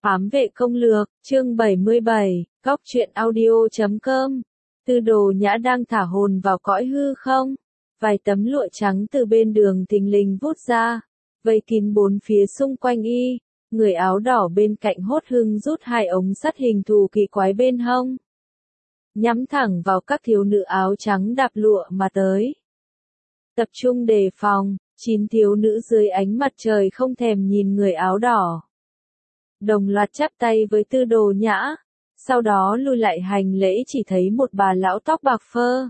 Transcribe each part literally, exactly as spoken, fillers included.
Ám vệ công lược, chương bảy mươi bảy, góc truyện audio chấm com. Tư Đồ Nhã đang thả hồn vào cõi hư không. Vài tấm lụa trắng từ bên đường thình lình vút ra, vây kín bốn phía xung quanh y. Người áo đỏ bên cạnh Hốt Hưng rút hai ống sắt hình thù kỳ quái bên hông, nhắm thẳng vào các thiếu nữ áo trắng đạp lụa mà tới. Tập trung đề phòng, chín thiếu nữ dưới ánh mặt trời không thèm nhìn người áo đỏ, đồng loạt chắp tay với Tư Đồ Nhã, sau đó lui lại hành lễ. Chỉ thấy một bà lão tóc bạc phơ,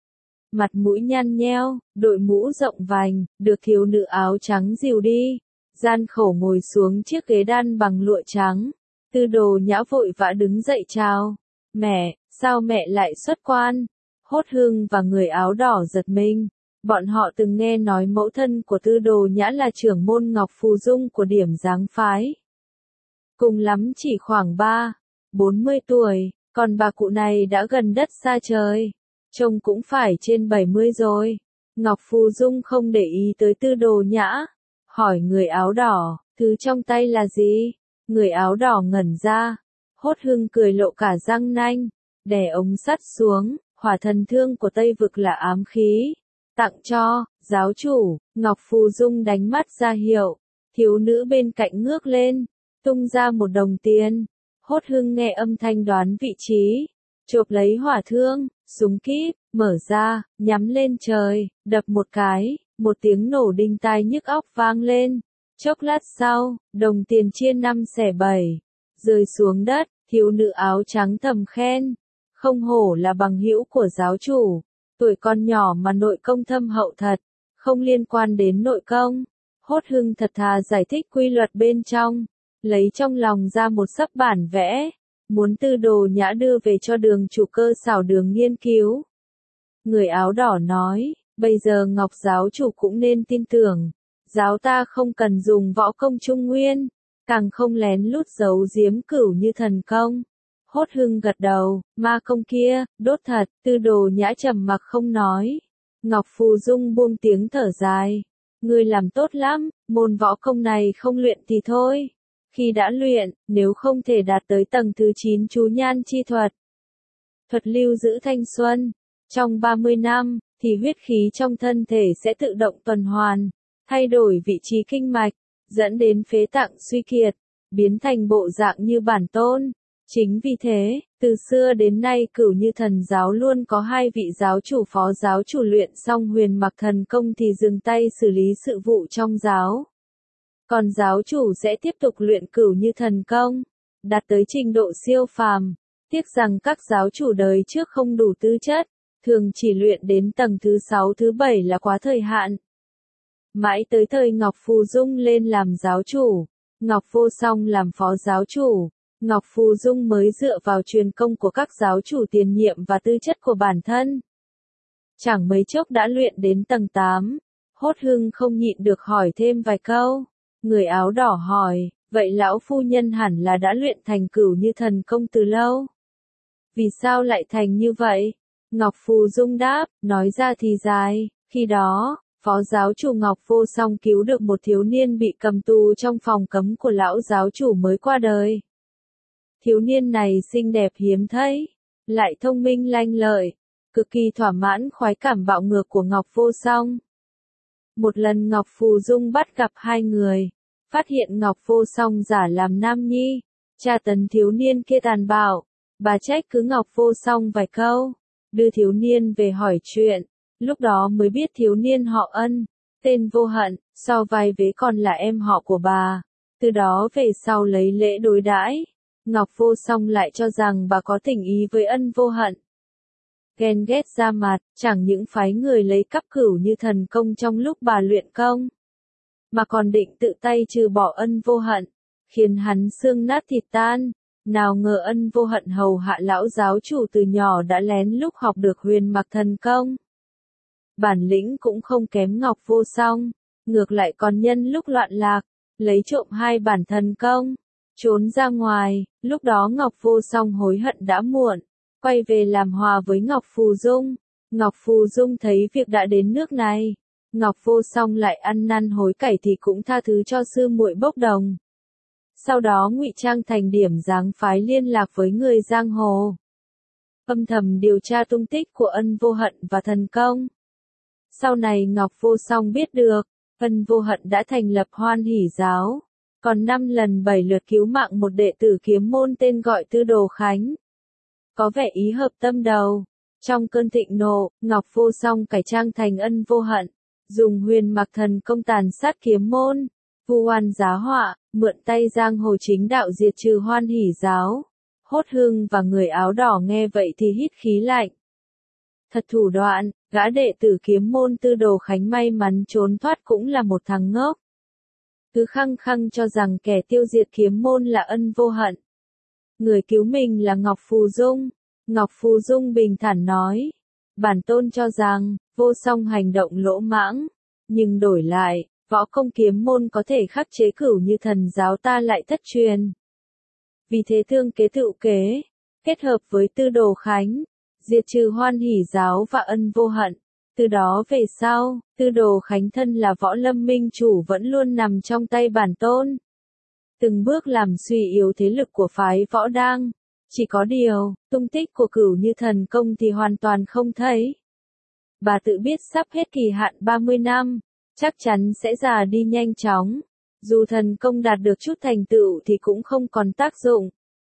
mặt mũi nhăn nheo, đội mũ rộng vành, được thiếu nữ áo trắng dìu đi, gian khổ ngồi xuống chiếc ghế đan bằng lụa trắng. Tư Đồ Nhã vội vã đứng dậy chào, mẹ, sao mẹ lại xuất quan? Hốt Hưng và người áo đỏ giật mình, bọn họ từng nghe nói mẫu thân của Tư Đồ Nhã là trưởng môn Ngọc Phù Dung của Điểm Giáng phái, cùng lắm chỉ khoảng ba, bốn mươi tuổi, còn bà cụ này đã gần đất xa trời, trông cũng phải trên bảy mươi rồi. Ngọc Phù Dung không để ý tới Tư Đồ Nhã, hỏi người áo đỏ, thứ trong tay là gì? Người áo đỏ ngẩn ra, Hốt Hưng cười lộ cả răng nanh, đè ống sắt xuống, hỏa thần thương của Tây Vực là ám khí, tặng cho giáo chủ. Ngọc Phù Dung đánh mắt ra hiệu, thiếu nữ bên cạnh ngước lên, tung ra một đồng tiền. Hốt Hưng nghe âm thanh đoán vị trí, chộp lấy hỏa thương, súng kíp, mở ra, nhắm lên trời, đập một cái, một tiếng nổ đinh tai nhức óc vang lên. Chốc lát sau, đồng tiền chia năm xẻ bảy, rơi xuống đất. Thiếu nữ áo trắng thầm khen, không hổ là bằng hữu của giáo chủ, tuổi còn nhỏ mà nội công thâm hậu thật, không liên quan đến nội công. Hốt Hưng thật thà giải thích quy luật bên trong, lấy trong lòng ra một sấp bản vẽ, muốn Tư Đồ Nhã đưa về cho Đường chủ Cơ Xảo Đường nghiên cứu. Người áo đỏ nói, bây giờ Ngọc giáo chủ cũng nên tin tưởng, giáo ta không cần dùng võ công trung nguyên, càng không lén lút giấu giếm Cửu Như thần công. Hốt Hưng gật đầu, ma công kia, đốt thật. Tư Đồ Nhã trầm mặc không nói. Ngọc Phù Dung buông tiếng thở dài, ngươi làm tốt lắm, môn võ công này không luyện thì thôi, khi đã luyện, nếu không thể đạt tới tầng thứ chín chú nhan chi thuật, thuật lưu giữ thanh xuân, trong ba mươi năm, thì huyết khí trong thân thể sẽ tự động tuần hoàn, thay đổi vị trí kinh mạch, dẫn đến phế tạng suy kiệt, biến thành bộ dạng như bản tôn. Chính vì thế, từ xưa đến nay Cửu Như thần giáo luôn có hai vị giáo chủ phó giáo chủ luyện xong huyền mặc thần công thì dừng tay xử lý sự vụ trong giáo. Còn giáo chủ sẽ tiếp tục luyện Cửu Như thần công, đạt tới trình độ siêu phàm. Tiếc rằng các giáo chủ đời trước không đủ tư chất, thường chỉ luyện đến tầng thứ sáu thứ bảy là quá thời hạn. Mãi tới thời Ngọc Phù Dung lên làm giáo chủ, Ngọc Vô Song làm phó giáo chủ, Ngọc Phù Dung mới dựa vào truyền công của các giáo chủ tiền nhiệm và tư chất của bản thân, chẳng mấy chốc đã luyện đến tầng tám. Hốt Hưng không nhịn được hỏi thêm vài câu. Người áo đỏ hỏi, vậy lão phu nhân hẳn là đã luyện thành Cửu Như thần công từ lâu, vì sao lại thành như vậy? Ngọc Phù Dung đáp, nói ra thì dài. Khi đó, phó giáo chủ Ngọc Vô Song cứu được một thiếu niên bị cầm tù trong phòng cấm của lão giáo chủ mới qua đời. Thiếu niên này xinh đẹp hiếm thấy, lại thông minh lanh lợi, cực kỳ thỏa mãn khoái cảm bạo ngược của Ngọc Vô Song. Một lần Ngọc Phù Dung bắt gặp hai người, phát hiện Ngọc Vô Song giả làm nam nhi, tra tấn thiếu niên kia tàn bạo, bà trách cứ Ngọc Vô Song vài câu, đưa thiếu niên về hỏi chuyện. Lúc đó mới biết thiếu niên họ Ân, tên Vô Hận, so vai vế còn là em họ của bà. Từ đó về sau lấy lễ đối đãi, Ngọc Vô Song lại cho rằng bà có tình ý với Ân Vô Hận. Ghen ghét ra mặt, chẳng những phái người lấy cắp Cửu Như thần công trong lúc bà luyện công, mà còn định tự tay trừ bỏ Ân Vô Hận, khiến hắn xương nát thịt tan. Nào ngờ Ân Vô Hận hầu hạ lão giáo chủ từ nhỏ đã lén lúc học được huyền mặc thần công. Bản lĩnh cũng không kém Ngọc Vô Song, ngược lại còn nhân lúc loạn lạc, lấy trộm hai bản thần công, trốn ra ngoài. Lúc đó Ngọc Vô Song hối hận đã muộn, quay về làm hòa với Ngọc Phù Dung. Ngọc Phù Dung thấy việc đã đến nước này, Ngọc Vô Song lại ăn năn hối cải thì cũng tha thứ cho sư muội bốc đồng. sau đó ngụy trang thành điểm dáng phái liên lạc với người giang hồ. Âm thầm điều tra tung tích của Ân Vô Hận và Thần Công. Sau này Ngọc Vô Song biết được, Ân Vô Hận đã thành lập Hoan Hỷ giáo, còn năm lần bảy lượt cứu mạng một đệ tử kiếm môn tên gọi Tư Đồ Khánh. Có vẻ ý hợp tâm đầu. Trong cơn thịnh nộ, Ngọc Vô Song cải trang thành Ân Vô Hận, dùng huyền mặc thần công tàn sát kiếm môn, vu oan giá họa, mượn tay giang hồ chính đạo diệt trừ Hoan Hỷ giáo. Hốt Hương và người áo đỏ nghe vậy thì hít khí lạnh. Thật thủ đoạn, gã đệ tử kiếm môn Tư Đồ Khánh may mắn trốn thoát cũng là một thằng ngốc. Cứ khăng khăng cho rằng kẻ tiêu diệt kiếm môn là Ân Vô Hận. Người cứu mình là Ngọc Phù Dung. Ngọc Phù Dung bình thản nói. Bản tôn cho rằng, Vô Song hành động lỗ mãng. Nhưng đổi lại, võ công kiếm môn có thể khắc chế Cửu Như Thần giáo ta lại thất truyền. Vì thế thương kế tựu kế, kết hợp với Tư Đồ Khánh, diệt trừ Hoan Hỷ giáo và Ân Vô Hận. Từ đó về sau, Tư Đồ Khánh thân là võ lâm minh chủ vẫn luôn nằm trong tay bản tôn. Từng bước làm suy yếu thế lực của phái võ đang. Chỉ có điều, tung tích của Cửu Như Thần công thì hoàn toàn không thấy. Bà tự biết sắp hết kỳ hạn ba mươi năm, chắc chắn sẽ già đi nhanh chóng. Dù thần công đạt được chút thành tựu thì cũng không còn tác dụng.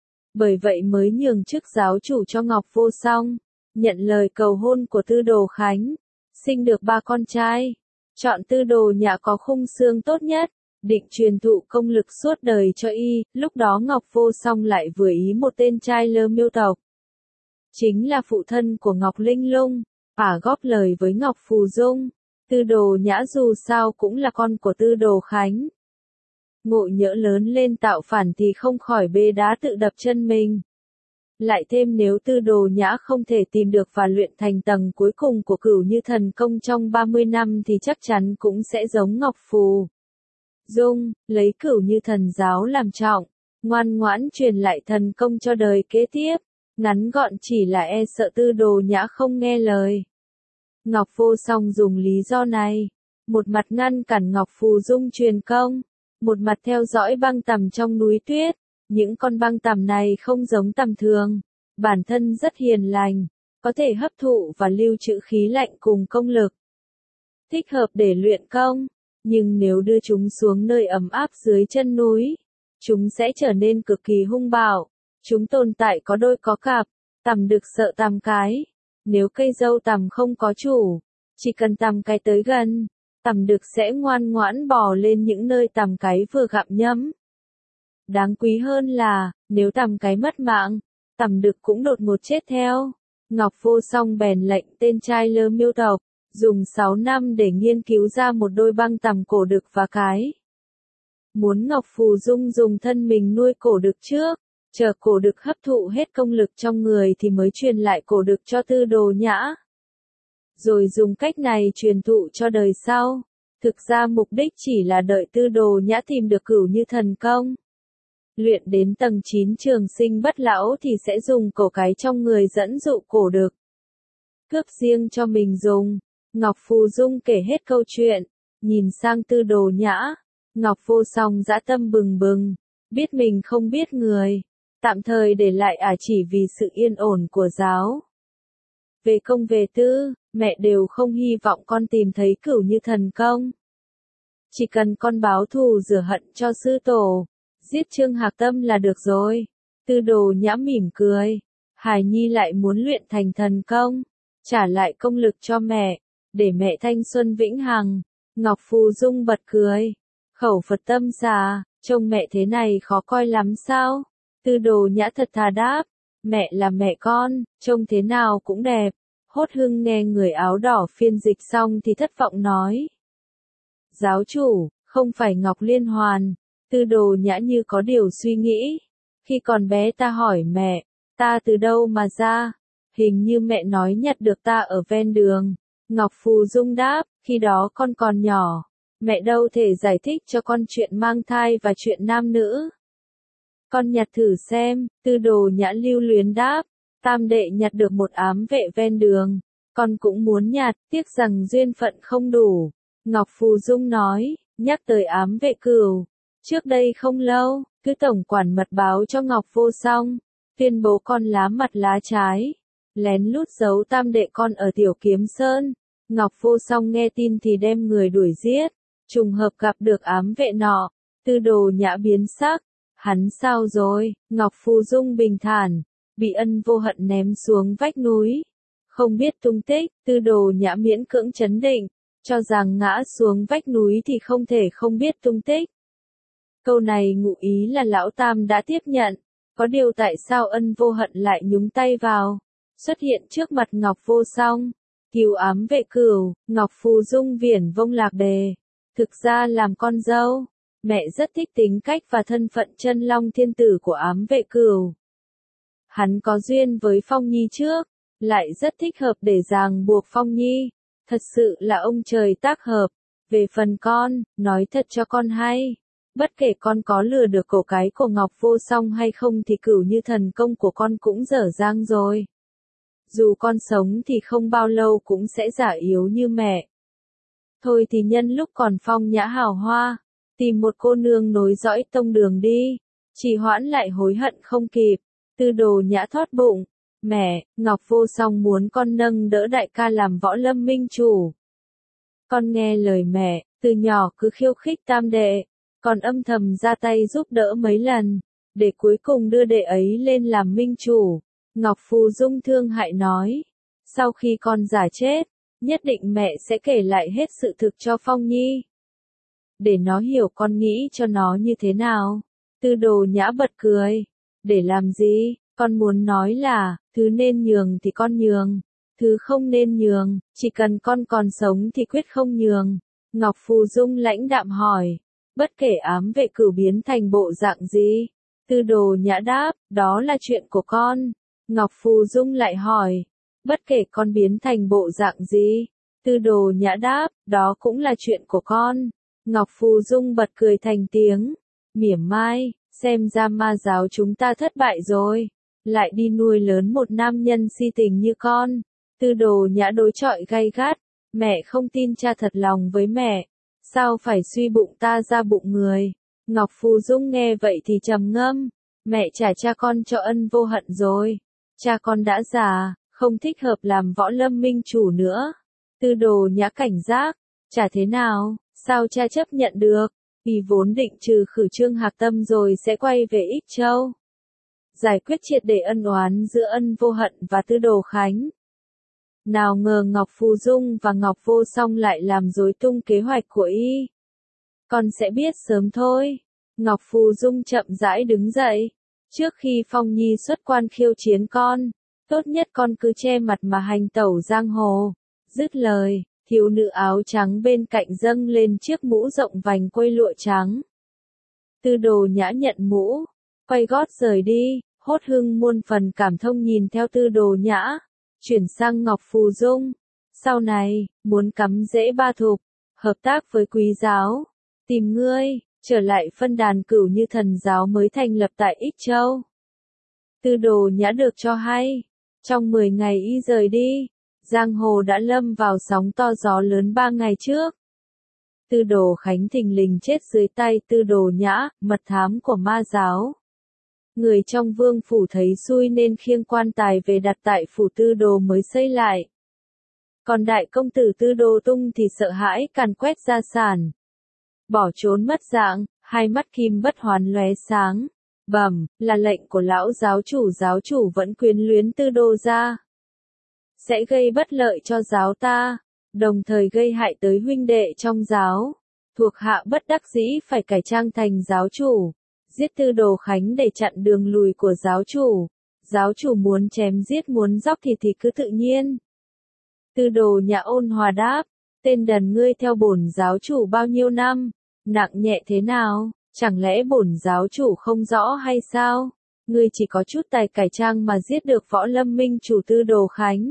Bởi vậy mới nhường chức giáo chủ cho Ngọc Vô Song, nhận lời cầu hôn của Tư Đồ Khánh, sinh được ba con trai. Chọn Tư Đồ Nhã có khung xương tốt nhất, định truyền thụ công lực suốt đời cho y. Lúc đó Ngọc Vô Song lại vừa ý một tên trai Lơ Miêu tộc, chính là phụ thân của Ngọc Linh Lung, ả góp lời với Ngọc Phù Dung. Tư Đồ Nhã dù sao cũng là con của Tư Đồ Khánh. Ngộ nhỡ lớn lên tạo phản thì không khỏi bê đá tự đập chân mình. Lại thêm nếu Tư Đồ Nhã không thể tìm được và luyện thành tầng cuối cùng của Cửu Như Thần công trong ba mươi năm thì chắc chắn cũng sẽ giống Ngọc Phù Dung, lấy Cửu Như Thần giáo làm trọng, ngoan ngoãn truyền lại thần công cho đời kế tiếp. Ngắn gọn chỉ là e sợ Tư Đồ Nhã không nghe lời. Ngọc Vô Song dùng lý do này, một mặt ngăn cản Ngọc Phù Dung truyền công, một mặt theo dõi băng tằm trong núi tuyết. Những con băng tằm này không giống tằm thường, bản thân rất hiền lành, có thể hấp thụ và lưu trữ khí lạnh cùng công lực, thích hợp để luyện công. Nhưng nếu đưa chúng xuống nơi ấm áp dưới chân núi, chúng sẽ trở nên cực kỳ hung bạo. Chúng tồn tại có đôi có cặp, tằm đực sợ tằm cái. Nếu cây dâu tằm không có chủ, chỉ cần tằm cái tới gần, tằm đực sẽ ngoan ngoãn bò lên những nơi tằm cái vừa gặm nhấm. Đáng quý hơn là, nếu tằm cái mất mạng, tằm đực cũng đột ngột chết theo. Ngọc Vô Song bèn lệnh tên trai Lơ Miêu tộc, dùng sáu năm để nghiên cứu ra một đôi băng tằm cổ đực và cái. Muốn Ngọc Phù Dung dùng thân mình nuôi cổ đực trước, chờ cổ đực hấp thụ hết công lực trong người thì mới truyền lại cổ đực cho Tư Đồ Nhã. Rồi dùng cách này truyền thụ cho đời sau. Thực ra mục đích chỉ là đợi Tư Đồ Nhã tìm được Cửu Như Thần công, luyện đến tầng chín trường sinh bất lão thì sẽ dùng cổ cái trong người dẫn dụ cổ đực, cướp riêng cho mình dùng. Ngọc Phù Dung kể hết câu chuyện, nhìn sang Tư Đồ Nhã. Ngọc Vô Song dã tâm bừng bừng, biết mình không biết người, tạm thời để lại ả chỉ vì sự yên ổn của giáo. Về công về tư, mẹ đều không hy vọng con tìm thấy Cửu Như Thần công. Chỉ cần con báo thù rửa hận cho sư tổ, giết Trương Hạc Tâm là được rồi. Tư Đồ Nhã mỉm cười, hài nhi lại muốn luyện thành thần công, trả lại công lực cho mẹ, để mẹ thanh xuân vĩnh hằng. Ngọc Phù Dung bật cười, khẩu Phật tâm xà, trông mẹ thế này khó coi lắm sao? Tư Đồ Nhã thật thà đáp, mẹ là mẹ con, trông thế nào cũng đẹp. Hốt Hưng nghe người áo đỏ phiên dịch xong thì thất vọng nói. Giáo chủ, không phải Ngọc Liên Hoàn. Tư Đồ Nhã như có điều suy nghĩ. Khi còn bé ta hỏi mẹ, ta từ đâu mà ra? Hình như mẹ nói nhặt được ta ở ven đường. Ngọc Phù Dung đáp, khi đó con còn nhỏ, mẹ đâu thể giải thích cho con chuyện mang thai và chuyện nam nữ. Con nhặt thử xem. Tư Đồ Nhã lưu luyến đáp, tam đệ nhặt được một ám vệ ven đường, con cũng muốn nhặt, tiếc rằng duyên phận không đủ. Ngọc Phù Dung nói, nhắc tới ám vệ Cửu, trước đây không lâu, cứ tổng quản mật báo cho Ngọc Vô Song, tuyên bố con lá mặt lá trái, lén lút giấu tam đệ con ở Tiểu Kiếm Sơn. Ngọc Vô Song nghe tin thì đem người đuổi giết, trùng hợp gặp được ám vệ nọ, Tư Đồ Nhã biến sắc, hắn sao rồi? Ngọc Phù Dung bình thản, bị Ân Vô Hận ném xuống vách núi, không biết tung tích. Tư Đồ Nhã miễn cưỡng trấn định, cho rằng ngã xuống vách núi thì không thể không biết tung tích. Câu này ngụ ý là lão tam đã tiếp nhận, có điều tại sao Ân Vô Hận lại nhúng tay vào, xuất hiện trước mặt Ngọc Vô Song, cứu ám vệ Cửu. Ngọc Phù Dung viển vông lạc đề, thực ra làm con dâu, mẹ rất thích tính cách và thân phận chân long thiên tử của ám vệ Cửu. Hắn có duyên với Phong Nhi trước, lại rất thích hợp để ràng buộc Phong Nhi, thật sự là ông trời tác hợp. Về phần con, nói thật cho con hay, bất kể con có lừa được cổ cái của Ngọc Vô Song hay không thì Cửu Như thần công của con cũng dở dang rồi. Dù con sống thì không bao lâu cũng sẽ già yếu như mẹ. Thôi thì nhân lúc còn phong nhã hào hoa, tìm một cô nương nối dõi tông đường đi, trì hoãn lại hối hận không kịp. Tư Đồ Nhã thoát bụng, mẹ, Ngọc Vô Song muốn con nâng đỡ đại ca làm võ lâm minh chủ. Con nghe lời mẹ, từ nhỏ cứ khiêu khích tam đệ, còn âm thầm ra tay giúp đỡ mấy lần, để cuối cùng đưa đệ ấy lên làm minh chủ. Ngọc Phù Dung thương hại nói, sau khi con già chết, nhất định mẹ sẽ kể lại hết sự thực cho Phong Nhi, để nó hiểu con nghĩ cho nó như thế nào. Tư Đồ Nhã bật cười, để làm gì? Con muốn nói là, thứ nên nhường thì con nhường, thứ không nên nhường, chỉ cần con còn sống thì quyết không nhường. Ngọc Phù Dung lãnh đạm hỏi, bất kể ám vệ Cửu biến thành bộ dạng gì? Tư Đồ Nhã đáp, đó là chuyện của con. Ngọc Phù Dung lại hỏi, bất kể con biến thành bộ dạng gì? Tư Đồ Nhã đáp, đó cũng là chuyện của con. Ngọc Phù Dung bật cười thành tiếng, mỉa mai, xem ra ma giáo chúng ta thất bại rồi, lại đi nuôi lớn một nam nhân si tình như con. Tư Đồ Nhã đối chọi gay gắt, mẹ không tin cha thật lòng với mẹ, sao phải suy bụng ta ra bụng người. Ngọc Phù Dung nghe vậy thì trầm ngâm, mẹ trả cha con cho Ân Vô Hận rồi, cha con đã già, không thích hợp làm võ lâm minh chủ nữa. Tư Đồ Nhã cảnh giác, trả thế nào, sao cha chấp nhận được, vì vốn định trừ khử Trương Hạc Tâm rồi sẽ quay về Ích Châu, giải quyết triệt để ân oán giữa Ân Vô Hận và Tư Đồ Khánh. Nào ngờ Ngọc Phù Dung và Ngọc Vô Song lại làm rối tung kế hoạch của y. Con sẽ biết sớm thôi. Ngọc Phù Dung chậm rãi đứng dậy. Trước khi Phong Nhi xuất quan khiêu chiến con, tốt nhất con cứ che mặt mà hành tẩu giang hồ. Dứt lời, thiếu nữ áo trắng bên cạnh dâng lên chiếc mũ rộng vành quây lụa trắng. Tư Đồ Nhã nhận mũ, quay gót rời đi. Hốt Hưng muôn phần cảm thông nhìn theo Tư Đồ Nhã, chuyển sang Ngọc Phù Dung. Sau này, muốn cắm rễ Ba Thục, hợp tác với Quý giáo, tìm ngươi, trở lại phân đàn Cửu Như thần giáo mới thành lập tại Ích Châu. Tư Đồ Nhã được cho hay, trong mười ngày y rời đi, giang hồ đã lâm vào sóng to gió lớn ba ngày trước. Tư Đồ Khánh thình lình chết dưới tay Tư Đồ Nhã, mật thám của ma giáo. Người trong vương phủ thấy xui nên khiêng quan tài về đặt tại phủ Tư Đồ mới xây lại. Còn đại công tử Tư Đồ Tung thì sợ hãi càn quét gia sản, bỏ trốn mất dạng, hai mắt kim bất hoán lóe sáng. Bẩm, là lệnh của lão giáo chủ, giáo chủ vẫn quyến luyến Tư Đồ gia, sẽ gây bất lợi cho giáo ta, đồng thời gây hại tới huynh đệ trong giáo. Thuộc hạ bất đắc dĩ phải cải trang thành giáo chủ, giết Tư Đồ Khánh để chặn đường lùi của giáo chủ. Giáo chủ muốn chém giết muốn dóc thịt thì cứ tự nhiên. Tư Đồ Nhã ôn hòa đáp, tên đần ngươi theo bổn giáo chủ bao nhiêu năm, nặng nhẹ thế nào, chẳng lẽ bổn giáo chủ không rõ hay sao? Ngươi chỉ có chút tài cải trang mà giết được võ lâm minh chủ Tư Đồ Khánh.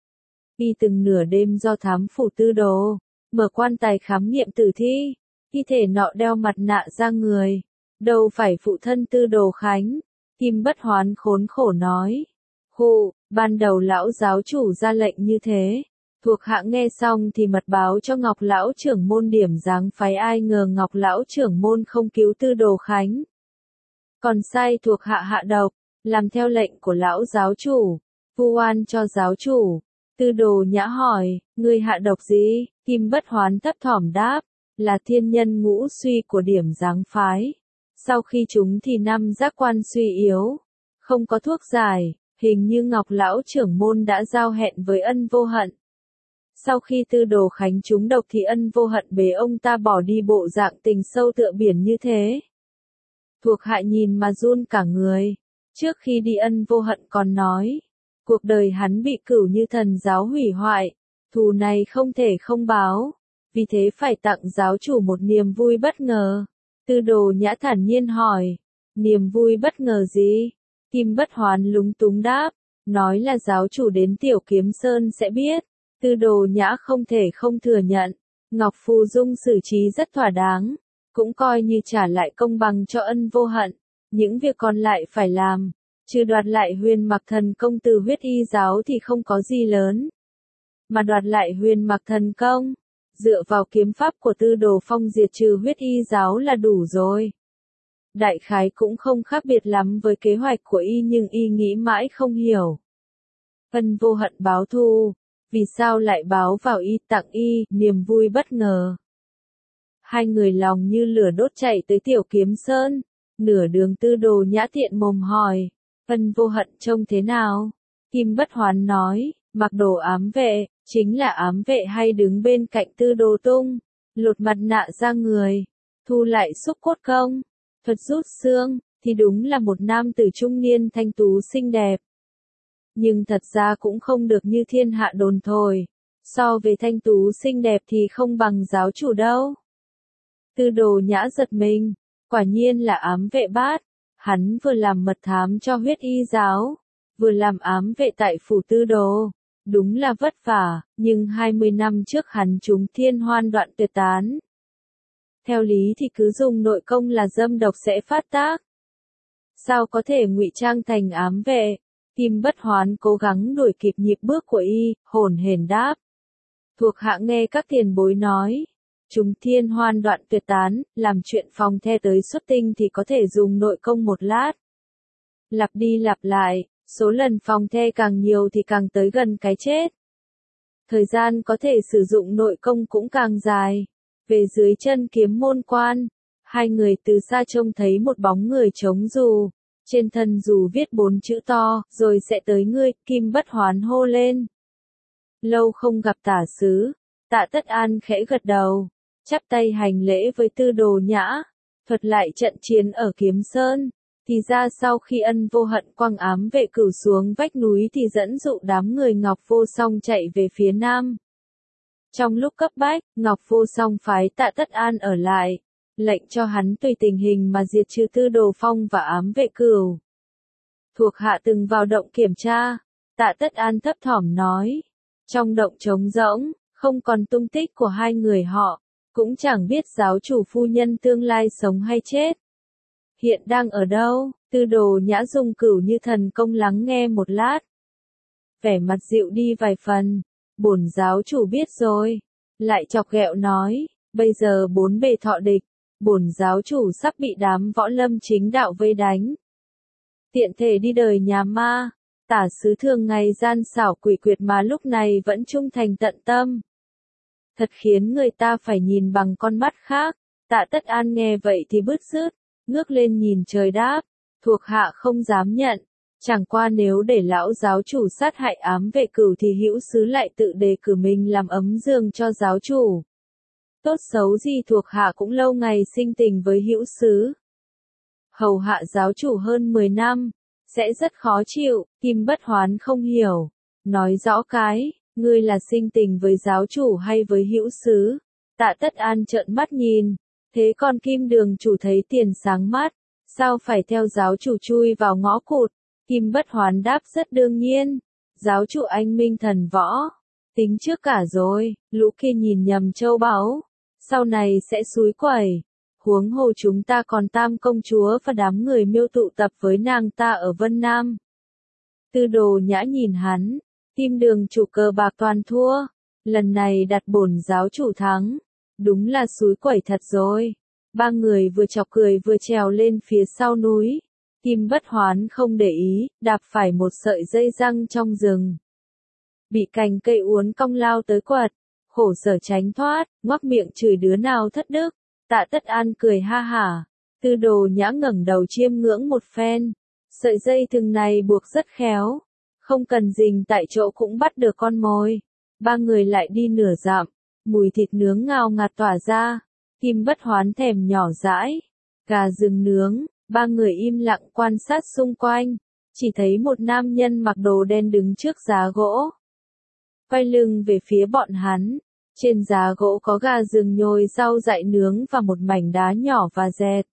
Y từng nửa đêm do thám phủ Tư Đồ, mở quan tài khám nghiệm tử thi, thi thể nọ đeo mặt nạ ra người, đâu phải phụ thân Tư Đồ Khánh. Kim Bất Hoán khốn khổ nói, hù, ban đầu lão giáo chủ ra lệnh như thế, thuộc hạ nghe xong thì mật báo cho Ngọc lão trưởng môn điểm dáng phái, ai ngờ Ngọc lão trưởng môn không cứu Tư Đồ Khánh. còn sai thuộc hạ hạ độc, làm theo lệnh của lão giáo chủ, vu oan cho giáo chủ. Tư Đồ Nhã hỏi, ngươi hạ độc gì? Kim Bất Hoán thấp thỏm đáp, là thiên nhân ngũ suy của điểm giáng phái. Sau khi chúng thì năm giác quan suy yếu, không có thuốc giải, hình như Ngọc lão trưởng môn đã giao hẹn với Ân Vô Hận. Sau khi Tư Đồ Khánh trúng độc thì Ân Vô Hận bế ông ta bỏ đi, bộ dạng tình sâu tựa biển như thế. Thuộc hạ nhìn mà run cả người. Trước khi đi Ân Vô Hận còn nói, cuộc đời hắn bị Cửu Như Thần giáo hủy hoại, thù này không thể không báo, vì thế phải tặng giáo chủ một niềm vui bất ngờ. Tư Đồ Nhã thản nhiên hỏi, niềm vui bất ngờ gì? Kim Bất Hoán lúng túng đáp, nói là giáo chủ đến Tiểu Kiếm Sơn sẽ biết. Tư Đồ Nhã không thể không thừa nhận, Ngọc Phù Dung xử trí rất thỏa đáng, cũng coi như trả lại công bằng cho Ân Vô Hận. Những việc còn lại phải làm, trừ đoạt lại Huyền Mặc Thần Công từ Huyết Y giáo thì không có gì lớn. Mà đoạt lại Huyền Mặc Thần Công, dựa vào kiếm pháp của Tư Đồ Phong diệt trừ Huyết Y giáo là đủ rồi. Đại khái cũng không khác biệt lắm với kế hoạch của y, nhưng y nghĩ mãi không hiểu. Ân Vô Hận báo thù, vì sao lại báo vào y, tặng y niềm vui bất ngờ? Hai người lòng như lửa đốt chạy tới Tiểu Kiếm Sơn. Nửa đường Tư Đồ Nhã tiện mồm hỏi, Ân Vô Hận trông thế nào? Kim Bất Hoán nói, mặc đồ ám vệ, chính là ám vệ hay đứng bên cạnh Tư Đồ Tung, lột mặt nạ ra người, thu lại xúc cốt công, thuật rút xương, thì đúng là một nam tử trung niên thanh tú xinh đẹp. Nhưng thật ra cũng không được như thiên hạ đồn thổi, so về thanh tú xinh đẹp thì không bằng giáo chủ đâu. Tư Đồ Nhã giật mình, quả nhiên là ám vệ bát, hắn vừa làm mật thám cho Huyết Y giáo, vừa làm ám vệ tại phủ Tư Đồ, đúng là vất vả, nhưng hai mươi năm trước hắn trúng thiên hoan đoạn tuyệt tán. Theo lý thì cứ dùng nội công là dâm độc sẽ phát tác. Sao có thể ngụy trang thành ám vệ? Kim Bất Hoán cố gắng đuổi kịp nhịp bước của y, hồn hển đáp. Thuộc hạ nghe các tiền bối nói, chúng thiên hoan đoạn tuyệt tán, làm chuyện phòng the tới xuất tinh thì có thể dùng nội công một lát. Lặp đi lặp lại, số lần phòng the càng nhiều thì càng tới gần cái chết. Thời gian có thể sử dụng nội công cũng càng dài. Về dưới chân Kiếm Môn Quan, hai người từ xa trông thấy một bóng người chống dù. Trên thân dù viết bốn chữ to, rồi sẽ tới ngươi, Kim Bất Hoán hô lên. Lâu không gặp tả sứ, Tạ Tất An khẽ gật đầu, chắp tay hành lễ với Tư Đồ Nhã, thuật lại trận chiến ở Kiếm Sơn. Thì ra sau khi Ân Vô Hận quăng ám vệ Cửu xuống vách núi thì dẫn dụ đám người Ngọc Vô Song chạy về phía nam. Trong lúc cấp bách, Ngọc Vô Song phái Tạ Tất An ở lại, lệnh cho hắn tùy tình hình mà diệt trừ Tư Đồ Phong và ám vệ Cửu. Thuộc hạ từng vào động kiểm tra, Tạ Tất An thấp thỏm nói. Trong động trống rỗng, không còn tung tích của hai người họ, cũng chẳng biết giáo chủ phu nhân tương lai sống hay chết. Hiện đang ở đâu? Tư Đồ Nhã dùng Cửu Như Thần Công lắng nghe một lát. Vẻ mặt dịu đi vài phần, bổn giáo chủ biết rồi. Lại chọc ghẹo nói, bây giờ bốn bề thọ địch, bổn giáo chủ sắp bị đám võ lâm chính đạo vây đánh. Tiện thể đi đời nhà ma, tả sứ thường ngày gian xảo quỷ quyệt mà lúc này vẫn trung thành tận tâm. Thật khiến người ta phải nhìn bằng con mắt khác. Tạ Tất An nghe vậy thì bứt rứt, ngước lên nhìn trời đáp, thuộc hạ không dám nhận. Chẳng qua nếu để lão giáo chủ sát hại ám vệ Cửu thì hữu sứ lại tự đề cử mình làm ấm giường cho giáo chủ. Tốt xấu gì thuộc hạ cũng lâu ngày sinh tình với hữu sứ. Hầu hạ giáo chủ hơn mười năm, sẽ rất khó chịu. Kim Bất Hoán không hiểu, nói rõ cái, ngươi là sinh tình với giáo chủ hay với hữu sứ? Tạ Tất An trợn mắt nhìn, thế còn Kim đường chủ thấy tiền sáng mắt, sao phải theo giáo chủ chui vào ngõ cụt? Kim Bất Hoán đáp rất đương nhiên, giáo chủ anh minh thần võ, tính trước cả rồi, lũ kia nhìn nhầm châu báu, sau này sẽ xúi quẩy. Huống hồ chúng ta còn Tam công chúa và đám người Miêu tụ tập với nàng ta ở Vân Nam. Tư Đồ Nhã nhìn hắn, Kim đường chủ cờ bạc toàn thua, lần này đặt bổn giáo chủ thắng, đúng là xúi quẩy thật rồi. Ba người vừa chọc cười vừa trèo lên phía sau núi, Kim Bất Hoán không để ý, đạp phải một sợi dây răng trong rừng. Bị cành cây uốn cong lao tới quật, khổ sở tránh thoát, ngoác miệng chửi đứa nào thất đức. Tạ Tất An cười ha hả, Tư Đồ Nhã ngẩng đầu chiêm ngưỡng một phen. Sợi dây thừng này buộc rất khéo, không cần rình tại chỗ cũng bắt được con mồi. Ba người lại đi nửa dặm, mùi thịt nướng ngào ngạt tỏa ra. Kim Bất Hoán thèm nhỏ dãi, gà rừng nướng, ba người im lặng quan sát xung quanh, chỉ thấy một nam nhân mặc đồ đen đứng trước giá gỗ. Quay lưng về phía bọn hắn, trên giá gỗ có gà rừng nhồi rau dại nướng và một mảnh đá nhỏ và dẹt.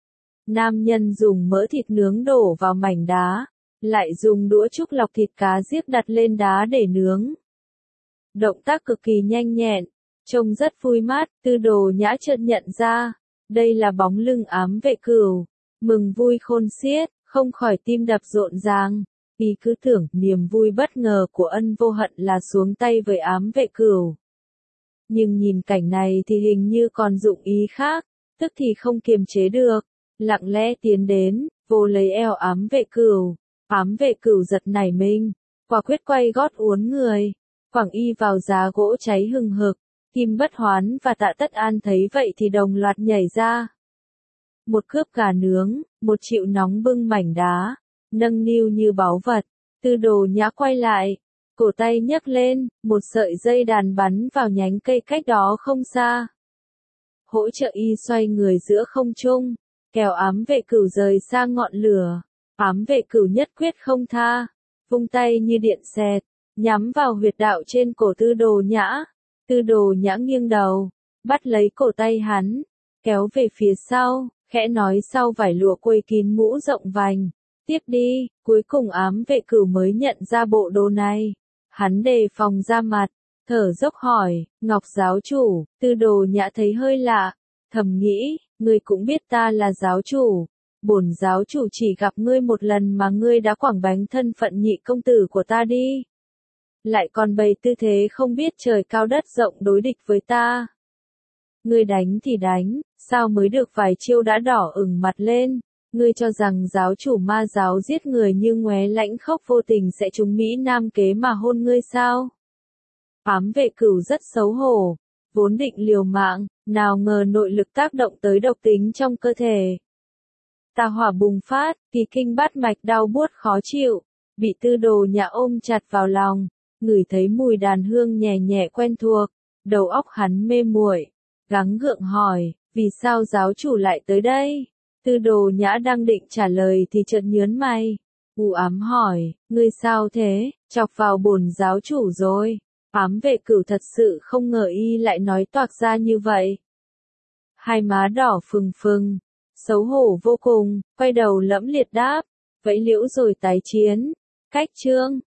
Nam nhân dùng mỡ thịt nướng đổ vào mảnh đá, lại dùng đũa trúc lọc thịt cá giết đặt lên đá để nướng. Động tác cực kỳ nhanh nhẹn, trông rất vui mắt. Tư Đồ Nhã chợt nhận ra, đây là bóng lưng Ám Vệ Cửu, mừng vui khôn xiết, không khỏi tim đập rộn ràng. Y cứ tưởng niềm vui bất ngờ của Ân Vô Hận là xuống tay với Ám Vệ Cửu. Nhưng nhìn cảnh này thì hình như còn dụng ý khác, tức thì không kiềm chế được, lặng lẽ tiến đến, vô lấy eo Ám Vệ Cửu. Ám Vệ Cửu giật nảy mình, quả quyết quay gót uốn người, quẳng y vào giá gỗ cháy hừng hực. Kim Bất Hoán và Tạ Tất An thấy vậy thì đồng loạt nhảy ra. Một cướp gà nướng, một chịu nóng bưng mảnh đá, nâng niu như báu vật. Tư Đồ Nhã quay lại, cổ tay nhấc lên, một sợi dây đàn bắn vào nhánh cây cách đó không xa. Hỗ trợ y xoay người giữa không trung, kéo Ám Vệ Cửu rời sang ngọn lửa. Ám Vệ Cửu nhất quyết không tha, vung tay như điện xẹt, nhắm vào huyệt đạo trên cổ Tư Đồ Nhã. Tư Đồ Nhã nghiêng đầu, bắt lấy cổ tay hắn, kéo về phía sau, khẽ nói sau vải lụa quây kín mũ rộng vành. Tiếp đi. Cuối cùng Ám Vệ Cửu mới nhận ra bộ đồ này. Hắn đề phòng ra mặt, thở dốc hỏi, Ngọc giáo chủ. Tư Đồ Nhã thấy hơi lạ, thầm nghĩ, ngươi cũng biết ta là giáo chủ. Bổn giáo chủ chỉ gặp ngươi một lần mà ngươi đã quẳng bánh thân phận nhị công tử của ta đi. Lại còn bày tư thế không biết trời cao đất rộng đối địch với ta. Ngươi đánh thì đánh, sao mới được vài chiêu đã đỏ ửng mặt lên. Ngươi cho rằng giáo chủ ma giáo giết người như ngoé lãnh khốc vô tình sẽ trúng Mỹ Nam kế mà hôn ngươi sao? Ám Vệ Cửu rất xấu hổ, vốn định liều mạng, nào ngờ nội lực tác động tới độc tính trong cơ thể. Tà hỏa bùng phát, kỳ kinh bát mạch đau buốt khó chịu, bị Tư Đồ Nhã ôm chặt vào lòng, ngửi thấy mùi đàn hương nhẹ nhẹ quen thuộc, đầu óc hắn mê muội, gắng gượng hỏi, vì sao giáo chủ lại tới đây? Tư Đồ Nhã đang định trả lời thì chợt nhớn mày, u ám hỏi, ngươi sao thế, chọc vào bổn giáo chủ rồi. Ám Vệ Cửu thật sự không ngờ y lại nói toạc ra như vậy. Hai má đỏ phừng phừng, xấu hổ vô cùng, quay đầu lẫm liệt đáp, vẫy liễu rồi tái chiến. Cách chương